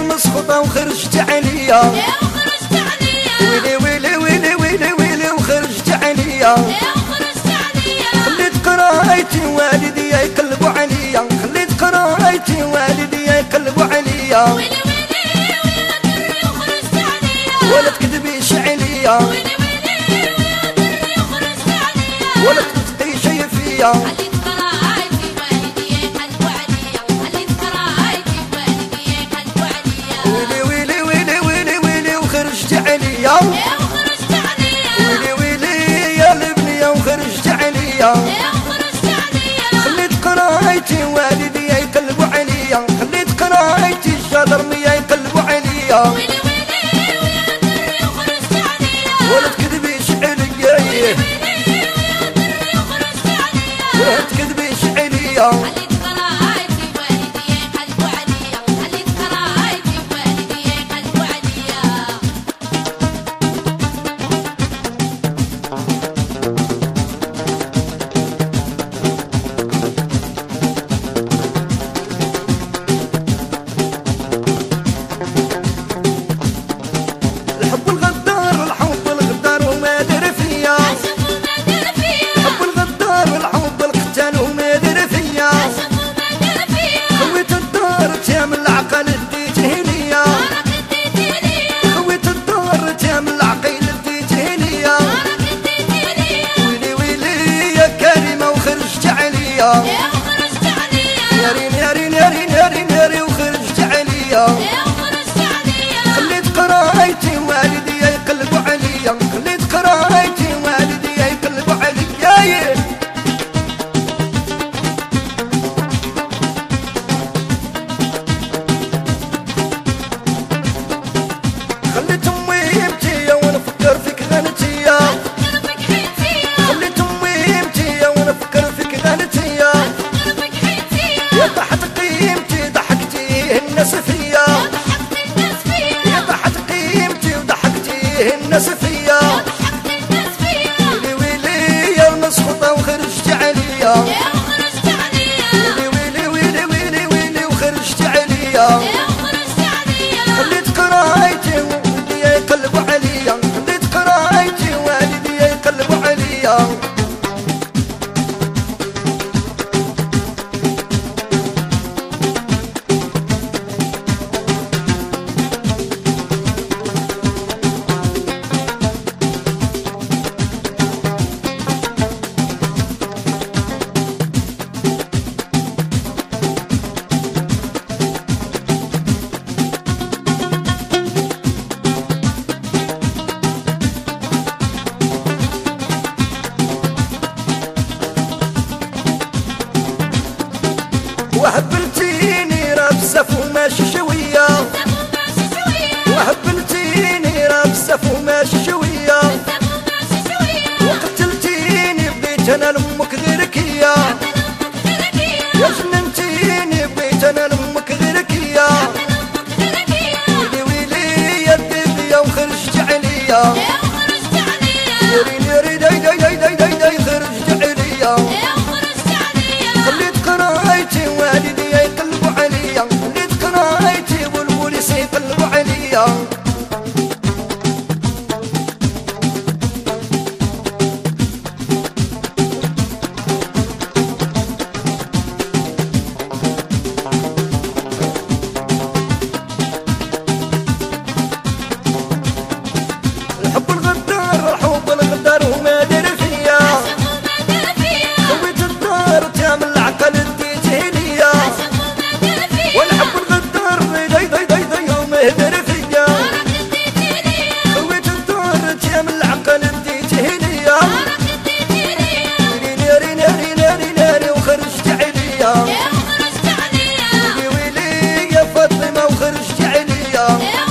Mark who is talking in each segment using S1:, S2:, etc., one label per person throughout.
S1: المسخطة وخرجت عليا ويلي ويلي ويلي ويلي ويلي وخرجت عليا خليت قرايتي والدي يقلبوا عليا خليت قرايتي والدي يقلبوا عليا ولا تكذبيش عليا ولا تخطي شي فيا ويلي ويلي ويلي ويلي ويلي وخرجت عليا ويلي ويلي يا البنية وخرجت عليا خليت قرايتي والدي يقلبوا عليا خليت قرايتي الجدرمية يقلبوا عليا ولا تكذبيش عليا ولا تكذبيش عليا ناري وخرجت عليا خليت قرايتي والدي يقلبوا عليا خليت قرايتي والدي يقلبوا عليا خليت امي يبكي ونفكر فيك غنتيا خليت امي يبكي ونفكر فيك غنتيا يا ضحت قيمتي ضحكتي الناس فيا يا ضحت قيمتي وضحكتي الناس فيا ويلي ويلي يا المسخوطة وخرجت عليا ويلي ويلي ويلي ويلي ويلي وخرجت عليا خليت قرايتي والدي يقلبوا عليا خليت قرايتي والدي يقلبوا عليا وهبلتيني رابسف وماشي شوية وهبلتيني رابسف وماشي شوية وقتلتيني بغيت انا لامك غيرك يا جننتيني بغيت انا لامك غيرك يا ويلي ويلي يا الدبية وخرجت عليا يري داي داي داي داي داي داي خرجت عليا خليت قرايتي والدي يقلبوا عليا خليت قرايتي والبوليس يقلبوا عليا الحب الغدار الحب الغدار وما دار فيا خويت الدار تعمل العقل اديته ليا والحب الغدار داي داي داي داي وما دار فيا خويت الدار تعمل العقل اديته ليا ناري ناري ناري ناري وخرجت عليا ويلي ويلي يا فاطمة وخرجت عليا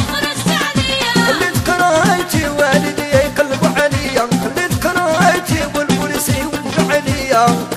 S1: خليت قرايتي والدي يقلبوا عليا خليت قرايتي والبوليس يوقفوا عليا